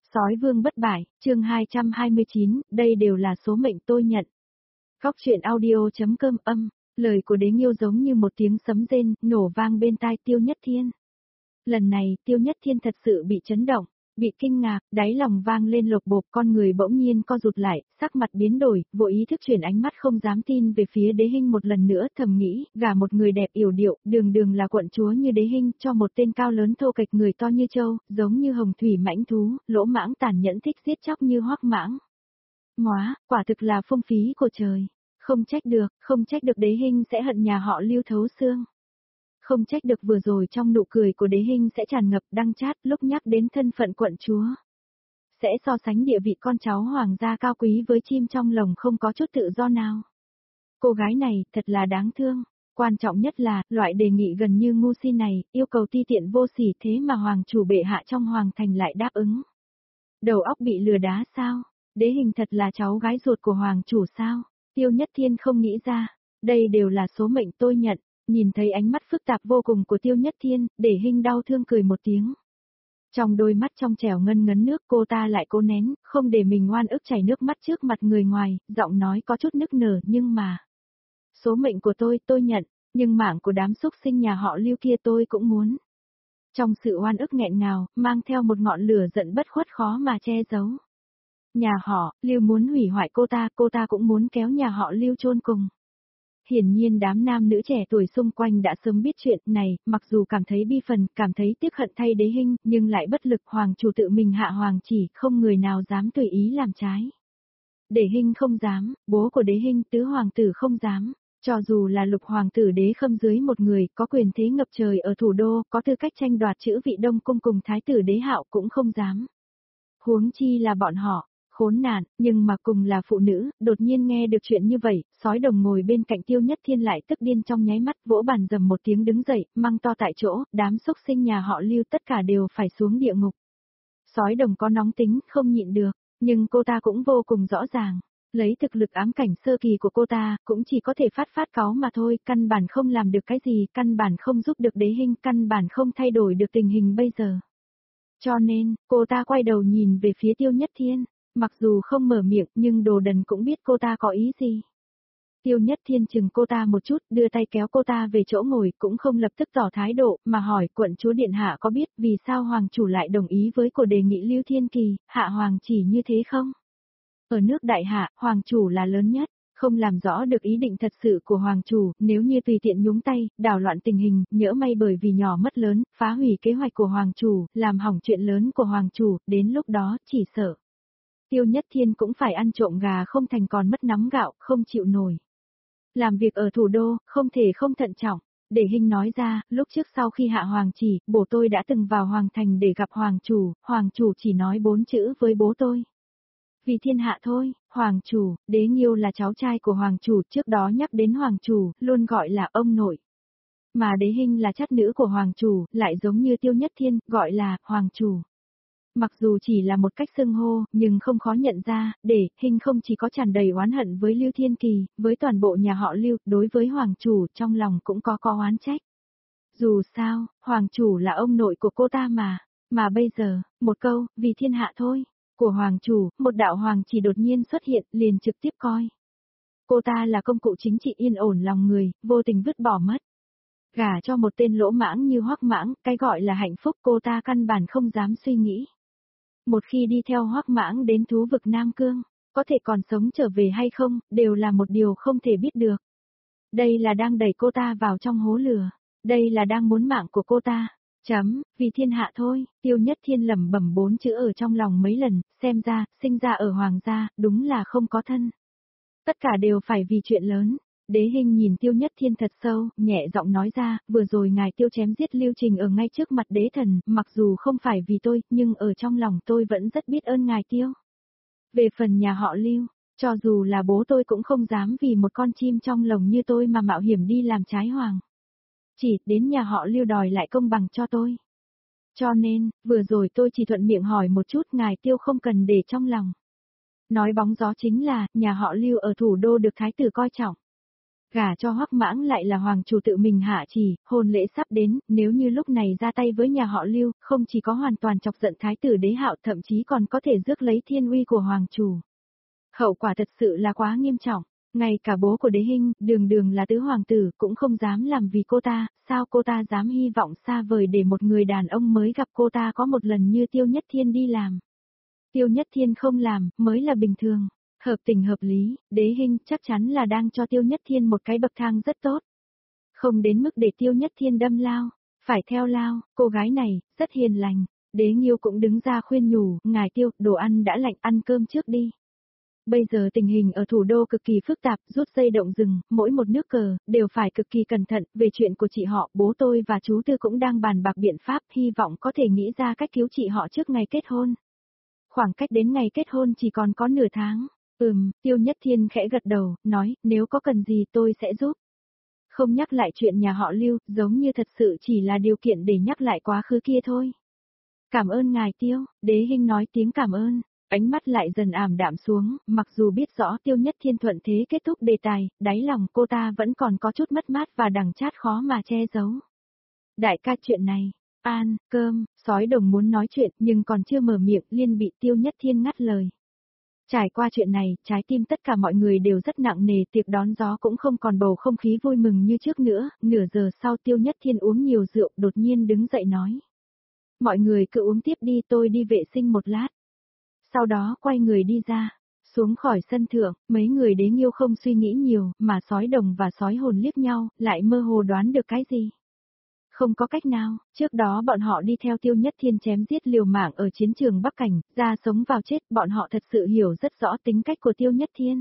Sói vương bất bại, chương 229, đây đều là số mệnh tôi nhận. Góc truyện audio.com âm, lời của Đế Nghiêu giống như một tiếng sấm rên, nổ vang bên tai Tiêu Nhất Thiên. Lần này, Tiêu Nhất Thiên thật sự bị chấn động, bị kinh ngạc, đáy lòng vang lên lột bột, con người bỗng nhiên co rụt lại, sắc mặt biến đổi, vội ý thức chuyển ánh mắt không dám tin về phía Đế Hinh một lần nữa, thầm nghĩ, gả một người đẹp yểu điệu, đường đường là quận chúa như Đế Hinh, cho một tên cao lớn thô kệch người to như trâu, giống như hồng thủy mãnh thú, lỗ mãng tàn nhẫn thích giết chóc như hoắc mãng. Móa, quả thực là phung phí của trời. Không trách được Đế Hinh sẽ hận nhà họ Lưu thấu xương. Không trách được vừa rồi trong nụ cười của Đế Hinh sẽ tràn ngập đắng chát lúc nhắc đến thân phận quận chúa. Sẽ so sánh địa vị con cháu hoàng gia cao quý với chim trong lồng không có chút tự do nào. Cô gái này thật là đáng thương. Quan trọng nhất là, loại đề nghị gần như ngu si này, yêu cầu ti tiện vô sỉ thế mà hoàng chủ bệ hạ trong hoàng thành lại đáp ứng. Đầu óc bị lừa đá sao? Đế Hinh thật là cháu gái ruột của hoàng chủ sao? Tiêu Nhất Thiên không nghĩ ra. Đây đều là số mệnh tôi nhận. Nhìn thấy ánh mắt phức tạp vô cùng của Tiêu Nhất Thiên, Đế Hinh đau thương cười một tiếng. Trong đôi mắt trong trẻo ngân ngấn nước cô ta lại cố nén, không để mình oan ức chảy nước mắt trước mặt người ngoài, giọng nói có chút nức nở nhưng mà. Số mệnh của tôi nhận, nhưng mạng của đám súc sinh nhà họ Lưu kia tôi cũng muốn. Trong sự oan ức nghẹn ngào, mang theo một ngọn lửa giận bất khuất khó mà che giấu. Nhà họ Lưu muốn hủy hoại cô ta cũng muốn kéo nhà họ Lưu chôn cùng. Hiển nhiên đám nam nữ trẻ tuổi xung quanh đã sớm biết chuyện này, mặc dù cảm thấy bi phần, cảm thấy tiếc hận thay Đế Hinh, nhưng lại bất lực hoàng chủ tự mình hạ hoàng chỉ, không người nào dám tùy ý làm trái. Đế Hinh không dám, bố của Đế Hinh tứ hoàng tử không dám, cho dù là lục hoàng tử Đế Khâm dưới một người, có quyền thế ngập trời ở thủ đô, có tư cách tranh đoạt chữ vị Đông Cung cùng thái tử Đế Hạo cũng không dám. Huống chi là bọn họ. Khốn nạn, nhưng mà cùng là phụ nữ, đột nhiên nghe được chuyện như vậy, sói đồng ngồi bên cạnh Tiêu Nhất Thiên lại tức điên trong nháy mắt, vỗ bàn dầm một tiếng đứng dậy, măng to tại chỗ, đám xúc sinh nhà họ Lưu tất cả đều phải xuống địa ngục. Sói đồng có nóng tính, không nhịn được, nhưng cô ta cũng vô cùng rõ ràng, lấy thực lực ám cảnh sơ kỳ của cô ta, cũng chỉ có thể phát cáu mà thôi, căn bản không làm được cái gì, căn bản không giúp được Đế Hinh, căn bản không thay đổi được tình hình bây giờ. Cho nên, cô ta quay đầu nhìn về phía Tiêu Nhất Thiên. Mặc dù không mở miệng nhưng đồ đần cũng biết cô ta có ý gì. Tiêu Nhất Thiên chừng cô ta một chút, đưa tay kéo cô ta về chỗ ngồi, cũng không lập tức tỏ thái độ, mà hỏi quận chúa điện hạ có biết vì sao hoàng chủ lại đồng ý với cô đề nghị Lưu Thiên Kỳ, hạ hoàng chỉ như thế không? Ở nước đại hạ, hoàng chủ là lớn nhất, không làm rõ được ý định thật sự của hoàng chủ, nếu như tùy tiện nhúng tay, đảo loạn tình hình, nhỡ may bởi vì nhỏ mất lớn, phá hủy kế hoạch của hoàng chủ, làm hỏng chuyện lớn của hoàng chủ, đến lúc đó chỉ sợ. Tiêu Nhất Thiên cũng phải ăn trộm gà không thành còn mất nắm gạo, không chịu nổi. Làm việc ở thủ đô, không thể không thận trọng. Đế Hinh nói ra, lúc trước sau khi hạ hoàng chỉ, bố tôi đã từng vào hoàng thành để gặp hoàng chủ chỉ nói 4 chữ với bố tôi. Vì thiên hạ thôi, hoàng chủ, Đế Nghiêu là cháu trai của hoàng chủ, trước đó nhắc đến hoàng chủ, luôn gọi là ông nội. Mà Đế Hinh là chất nữ của hoàng chủ, lại giống như Tiêu Nhất Thiên, gọi là hoàng chủ. Mặc dù chỉ là một cách xưng hô, nhưng không khó nhận ra, Đế Hinh không chỉ có tràn đầy oán hận với Lưu Thiên Kỳ, với toàn bộ nhà họ Lưu, đối với hoàng chủ trong lòng cũng có oán trách. Dù sao, hoàng chủ là ông nội của cô ta mà bây giờ, một câu, vì thiên hạ thôi, của hoàng chủ, một đạo hoàng chỉ đột nhiên xuất hiện, liền trực tiếp coi. Cô ta là công cụ chính trị yên ổn lòng người, vô tình vứt bỏ mất. Gả cho một tên lỗ mãng như hoắc mãng, cái gọi là hạnh phúc cô ta căn bản không dám suy nghĩ. Một khi đi theo hoắc mãng đến thú vực Nam Cương, có thể còn sống trở về hay không, đều là một điều không thể biết được. Đây là đang đẩy cô ta vào trong hố lửa, đây là đang muốn mạng của cô ta. Vì thiên hạ thôi, Tiêu Nhất Thiên lẩm bẩm 4 chữ ở trong lòng mấy lần, xem ra, sinh ra ở hoàng gia, đúng là không có thân. Tất cả đều phải vì chuyện lớn. Đế Hinh nhìn Tiêu Nhất Thiên thật sâu, nhẹ giọng nói ra, vừa rồi ngài Tiêu chém giết Lưu Trình ở ngay trước mặt đế thần, mặc dù không phải vì tôi, nhưng ở trong lòng tôi vẫn rất biết ơn ngài Tiêu. Về phần nhà họ Lưu, cho dù là bố tôi cũng không dám vì một con chim trong lồng như tôi mà mạo hiểm đi làm trái hoàng. Chỉ đến nhà họ Lưu đòi lại công bằng cho tôi. Cho nên, vừa rồi tôi chỉ thuận miệng hỏi một chút ngài Tiêu không cần để trong lòng. Nói bóng gió chính là, nhà họ Lưu ở thủ đô được thái tử coi trọng. Gả cho Hoắc Mãng lại là hoàng chủ tự mình hạ chỉ, hôn lễ sắp đến, nếu như lúc này ra tay với nhà họ Lưu, không chỉ có hoàn toàn chọc giận thái tử Đế Hạo, thậm chí còn có thể rước lấy thiên uy của hoàng chủ. Hậu quả thật sự là quá nghiêm trọng, ngay cả bố của Đế Hinh, đường đường là tứ hoàng tử, cũng không dám làm vì cô ta, sao cô ta dám hy vọng xa vời để một người đàn ông mới gặp cô ta có một lần như Tiêu Nhất Thiên đi làm. Tiêu Nhất Thiên không làm, mới là bình thường. Hợp tình hợp lý, Đế Hinh chắc chắn là đang cho Tiêu Nhất Thiên một cái bậc thang rất tốt. Không đến mức để Tiêu Nhất Thiên đâm lao, phải theo lao, cô gái này, rất hiền lành. Đế Nghiêu cũng đứng ra khuyên nhủ, ngài Tiêu, đồ ăn đã lạnh, ăn cơm trước đi. Bây giờ tình hình ở thủ đô cực kỳ phức tạp, rút dây động rừng, mỗi một nước cờ, đều phải cực kỳ cẩn thận, về chuyện của chị họ, bố tôi và chú Tư cũng đang bàn bạc biện pháp, hy vọng có thể nghĩ ra cách cứu chị họ trước ngày kết hôn. Khoảng cách đến ngày kết hôn chỉ còn có nửa tháng. Tiêu Nhất Thiên khẽ gật đầu, nói, nếu có cần gì tôi sẽ giúp. Không nhắc lại chuyện nhà họ Lưu, giống như thật sự chỉ là điều kiện để nhắc lại quá khứ kia thôi. Cảm ơn ngài Tiêu, Đế Hinh nói tiếng cảm ơn, ánh mắt lại dần ảm đạm xuống, mặc dù biết rõ Tiêu Nhất Thiên thuận thế kết thúc đề tài, đáy lòng cô ta vẫn còn có chút mất mát và đắng chát khó mà che giấu. Đại ca chuyện này, cơm, sói đồng muốn nói chuyện nhưng còn chưa mở miệng liền bị Tiêu Nhất Thiên ngắt lời. Trải qua chuyện này, trái tim tất cả mọi người đều rất nặng nề, tiệc đón gió cũng không còn bầu không khí vui mừng như trước nữa, nửa giờ sau Tiêu Nhất Thiên uống nhiều rượu đột nhiên đứng dậy nói. Mọi người cứ uống tiếp đi, tôi đi vệ sinh một lát. Sau đó quay người đi ra, xuống khỏi sân thượng, mấy người Đế Nghiêu không suy nghĩ nhiều, mà sói đồng và sói hồn liếc nhau, lại mơ hồ đoán được cái gì. Không có cách nào, trước đó bọn họ đi theo Tiêu Nhất Thiên chém giết liều mạng ở chiến trường Bắc Cảnh, ra sống vào chết, bọn họ thật sự hiểu rất rõ tính cách của Tiêu Nhất Thiên.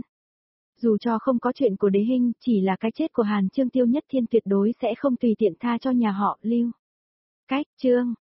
Dù cho không có chuyện của Đế Hinh, chỉ là cái chết của Hàn Chương Tiêu Nhất Thiên tuyệt đối sẽ không tùy tiện tha cho nhà họ Lưu. Cách chương